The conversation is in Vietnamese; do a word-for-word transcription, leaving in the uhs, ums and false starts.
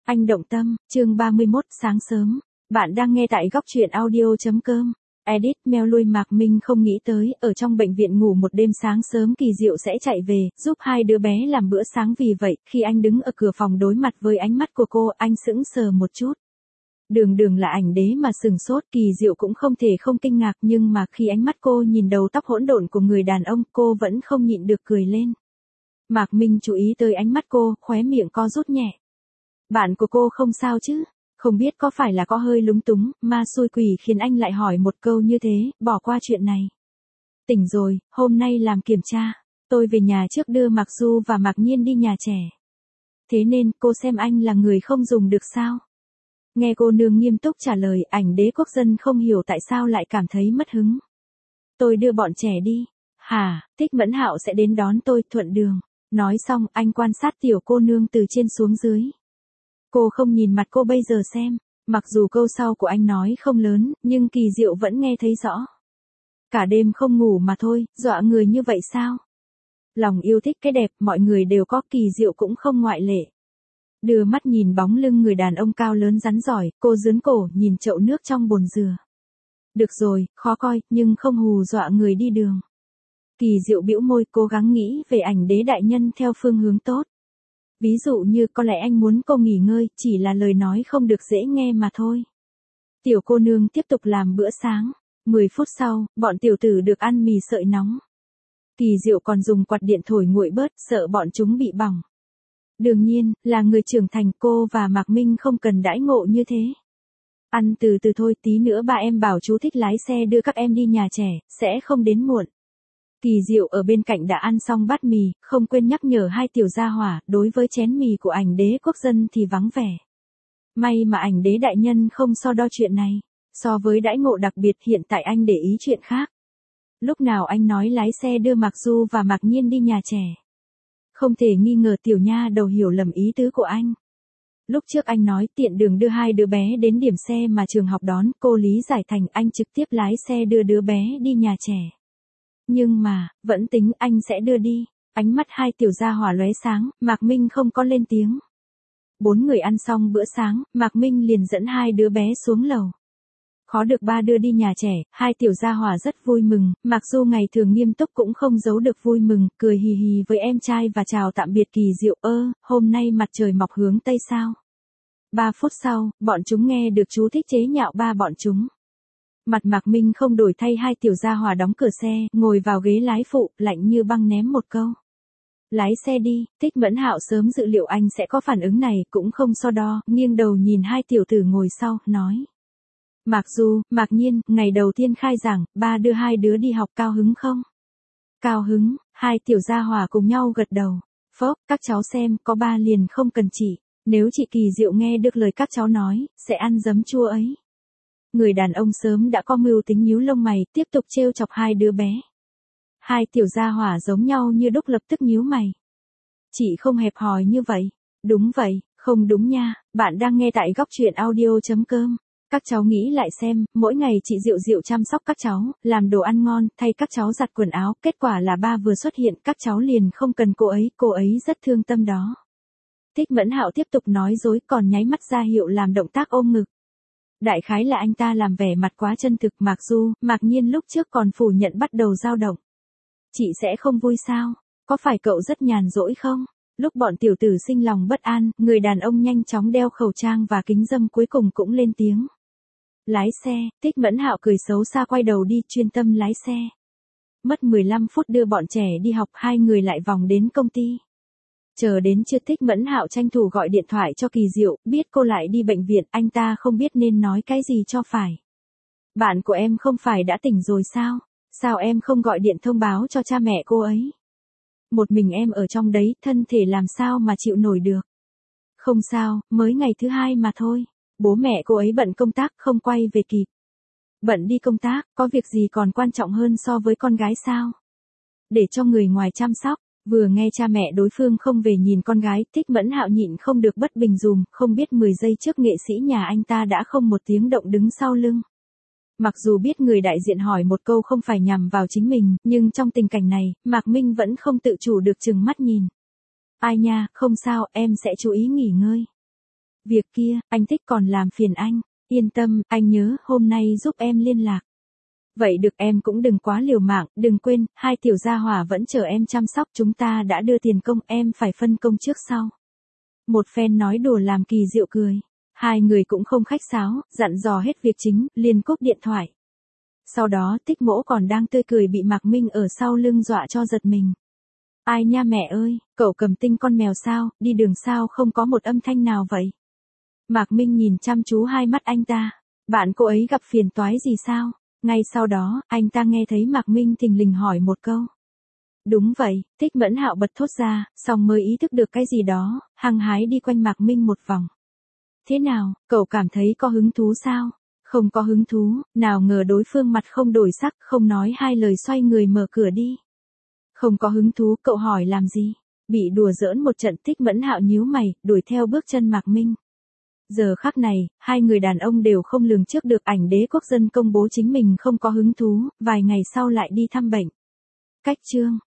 Anh động tâm, chương ba mươi mốt, sáng sớm. Bạn đang nghe tại góc truyện audio.com. Edit mail lui Mạc Minh không nghĩ tới, ở trong bệnh viện ngủ một đêm sáng sớm Kỳ Diệu sẽ chạy về, giúp hai đứa bé làm bữa sáng vì vậy, khi anh đứng ở cửa phòng đối mặt với ánh mắt của cô, anh sững sờ một chút. Đường đường là ảnh đế mà sừng sốt, Kỳ Diệu cũng không thể không kinh ngạc nhưng mà khi ánh mắt cô nhìn đầu tóc hỗn độn của người đàn ông, cô vẫn không nhịn được cười lên. Mạc Minh chú ý tới ánh mắt cô, khóe miệng co rút nhẹ. Bạn của cô không sao chứ? Không biết có phải là có hơi lúng túng, ma xui quỷ khiến anh lại hỏi một câu như thế, bỏ qua chuyện này. Tỉnh rồi, hôm nay làm kiểm tra. Tôi về nhà trước đưa Mạc Du và Mạc Nhiên đi nhà trẻ. Thế nên, cô xem anh là người không dùng được sao? Nghe cô nương nghiêm túc trả lời, ảnh đế quốc dân không hiểu tại sao lại cảm thấy mất hứng. Tôi đưa bọn trẻ đi. Hả, Thích Mẫn Hạo sẽ đến đón tôi, thuận đường. Nói xong, anh quan sát tiểu cô nương từ trên xuống dưới. Cô không nhìn mặt cô bây giờ xem, mặc dù câu sau của anh nói không lớn, nhưng Kỳ Diệu vẫn nghe thấy rõ. Cả đêm không ngủ mà thôi, dọa người như vậy sao? Lòng yêu thích cái đẹp, mọi người đều có, Kỳ Diệu cũng không ngoại lệ. Đưa mắt nhìn bóng lưng người đàn ông cao lớn rắn giỏi, cô dướn cổ nhìn chậu nước trong bồn dừa. Được rồi, khó coi, nhưng không hù dọa người đi đường. Kỳ Diệu bĩu môi, cố gắng nghĩ về ảnh đế đại nhân theo phương hướng tốt. Ví dụ như có lẽ anh muốn cô nghỉ ngơi, chỉ là lời nói không được dễ nghe mà thôi. Tiểu cô nương tiếp tục làm bữa sáng. mười phút sau, bọn tiểu tử được ăn mì sợi nóng. Kỳ Diệu còn dùng quạt điện thổi nguội bớt, sợ bọn chúng bị bỏng. Đương nhiên, là người trưởng thành, cô và Mạc Minh không cần đãi ngộ như thế. Ăn từ từ thôi, tí nữa ba em bảo chú Thích lái xe đưa các em đi nhà trẻ, sẽ không đến muộn. Kỳ Diệu ở bên cạnh đã ăn xong bát mì, không quên nhắc nhở hai tiểu gia hỏa, đối với chén mì của ảnh đế quốc dân thì vắng vẻ. May mà ảnh đế đại nhân không so đo chuyện này. So với đãi ngộ đặc biệt hiện tại anh để ý chuyện khác. Lúc nào anh nói lái xe đưa Mạc Du và Mạc Nhiên đi nhà trẻ. Không thể nghi ngờ tiểu nha đầu hiểu lầm ý tứ của anh. Lúc trước anh nói tiện đường đưa hai đứa bé đến điểm xe mà trường học đón, cô lý giải thành anh trực tiếp lái xe đưa đứa bé đi nhà trẻ. Nhưng mà, vẫn tính anh sẽ đưa đi. Ánh mắt hai tiểu gia hỏa lóe sáng, Mạc Minh không có lên tiếng. Bốn người ăn xong bữa sáng, Mạc Minh liền dẫn hai đứa bé xuống lầu. Khó được ba đưa đi nhà trẻ, hai tiểu gia hỏa rất vui mừng, mặc dù ngày thường nghiêm túc cũng không giấu được vui mừng, cười hì hì với em trai và chào tạm biệt Kỳ Diệu. Ơ, hôm nay mặt trời mọc hướng Tây sao? Ba phút sau, bọn chúng nghe được chú Thích chế nhạo ba bọn chúng. Mặt Mạc Minh không đổi thay, hai tiểu gia hỏa đóng cửa xe, ngồi vào ghế lái phụ, lạnh như băng ném một câu. Lái xe đi. Thích Mẫn Hạo sớm dự liệu anh sẽ có phản ứng này, cũng không so đo, nghiêng đầu nhìn hai tiểu tử ngồi sau, nói. Mạc Du, Mạc Nhiên, ngày đầu tiên khai giảng, ba đưa hai đứa đi học cao hứng không? Cao hứng, hai tiểu gia hỏa cùng nhau gật đầu. Phốc, các cháu xem, có ba liền không cần chị. Nếu chị Kỳ Diệu nghe được lời các cháu nói, sẽ ăn giấm chua ấy. Người đàn ông sớm đã có mưu tính nhíu lông mày, tiếp tục trêu chọc hai đứa bé. Hai tiểu gia hỏa giống nhau như đúc lập tức nhíu mày. Chị không hẹp hòi như vậy. Đúng vậy, không đúng nha, bạn đang nghe tại góc truyện audio.com. Các cháu nghĩ lại xem, mỗi ngày chị Diệu Diệu chăm sóc các cháu, làm đồ ăn ngon, thay các cháu giặt quần áo, kết quả là ba vừa xuất hiện, các cháu liền không cần cô ấy, cô ấy rất thương tâm đó. Thích Mẫn Hạo tiếp tục nói dối, còn nháy mắt ra hiệu làm động tác ôm ngực. Đại khái là anh ta làm vẻ mặt quá chân thực. Mạc Du, Mạc Nhiên lúc trước còn phủ nhận bắt đầu dao động. Chị sẽ không vui sao? Có phải cậu rất nhàn rỗi không? Lúc bọn tiểu tử sinh lòng bất an, người đàn ông nhanh chóng đeo khẩu trang và kính râm cuối cùng cũng lên tiếng. Lái xe. Thích Mẫn Hạo cười xấu xa quay đầu đi, chuyên tâm lái xe. Mất mười lăm phút đưa bọn trẻ đi học, hai người lại vòng đến công ty. Chờ đến chưa, Thích Mẫn Hạo tranh thủ gọi điện thoại cho Kỳ Diệu, biết cô lại đi bệnh viện, anh ta không biết nên nói cái gì cho phải. Bạn của em không phải đã tỉnh rồi sao? Sao em không gọi điện thông báo cho cha mẹ cô ấy? Một mình em ở trong đấy, thân thể làm sao mà chịu nổi được? Không sao, mới ngày thứ hai mà thôi. Bố mẹ cô ấy bận công tác, không quay về kịp. Bận đi công tác, có việc gì còn quan trọng hơn so với con gái sao? Để cho người ngoài chăm sóc. Vừa nghe cha mẹ đối phương không về nhìn con gái, Thích Mẫn Hạo nhịn không được bất bình dùm, không biết mười giây trước nghệ sĩ nhà anh ta đã không một tiếng động đứng sau lưng. Mặc dù biết người đại diện hỏi một câu không phải nhằm vào chính mình, nhưng trong tình cảnh này, Mạc Minh vẫn không tự chủ được chừng mắt nhìn. Ai nha, không sao, em sẽ chú ý nghỉ ngơi. Việc kia, anh Tích còn làm phiền anh. Yên tâm, anh nhớ hôm nay giúp em liên lạc. Vậy được, em cũng đừng quá liều mạng, đừng quên, hai tiểu gia hỏa vẫn chờ em chăm sóc, chúng ta đã đưa tiền công, em phải phân công trước sau. Một phen nói đùa làm Kỳ Diệu cười. Hai người cũng không khách sáo, dặn dò hết việc chính, liền cúp điện thoại. Sau đó Tích Mỗ còn đang tươi cười bị Mạc Minh ở sau lưng dọa cho giật mình. Ai nha mẹ ơi, cậu cầm tinh con mèo sao, đi đường sao không có một âm thanh nào vậy? Mạc Minh nhìn chăm chú hai mắt anh ta. Bạn cô ấy gặp phiền toái gì sao? Ngay sau đó, anh ta nghe thấy Mạc Minh thình lình hỏi một câu. Đúng vậy, Thích Mẫn Hạo bật thốt ra, xong mới ý thức được cái gì đó, hăng hái đi quanh Mạc Minh một vòng. Thế nào, cậu cảm thấy có hứng thú sao? Không có hứng thú, nào ngờ đối phương mặt không đổi sắc, không nói hai lời xoay người mở cửa đi. Không có hứng thú, cậu hỏi làm gì? Bị đùa giỡn một trận, Thích Mẫn Hạo nhíu mày, đuổi theo bước chân Mạc Minh. Giờ khắc này, hai người đàn ông đều không lường trước được ảnh đế quốc dân công bố chính mình không có hứng thú, vài ngày sau lại đi thăm bệnh. Cách chương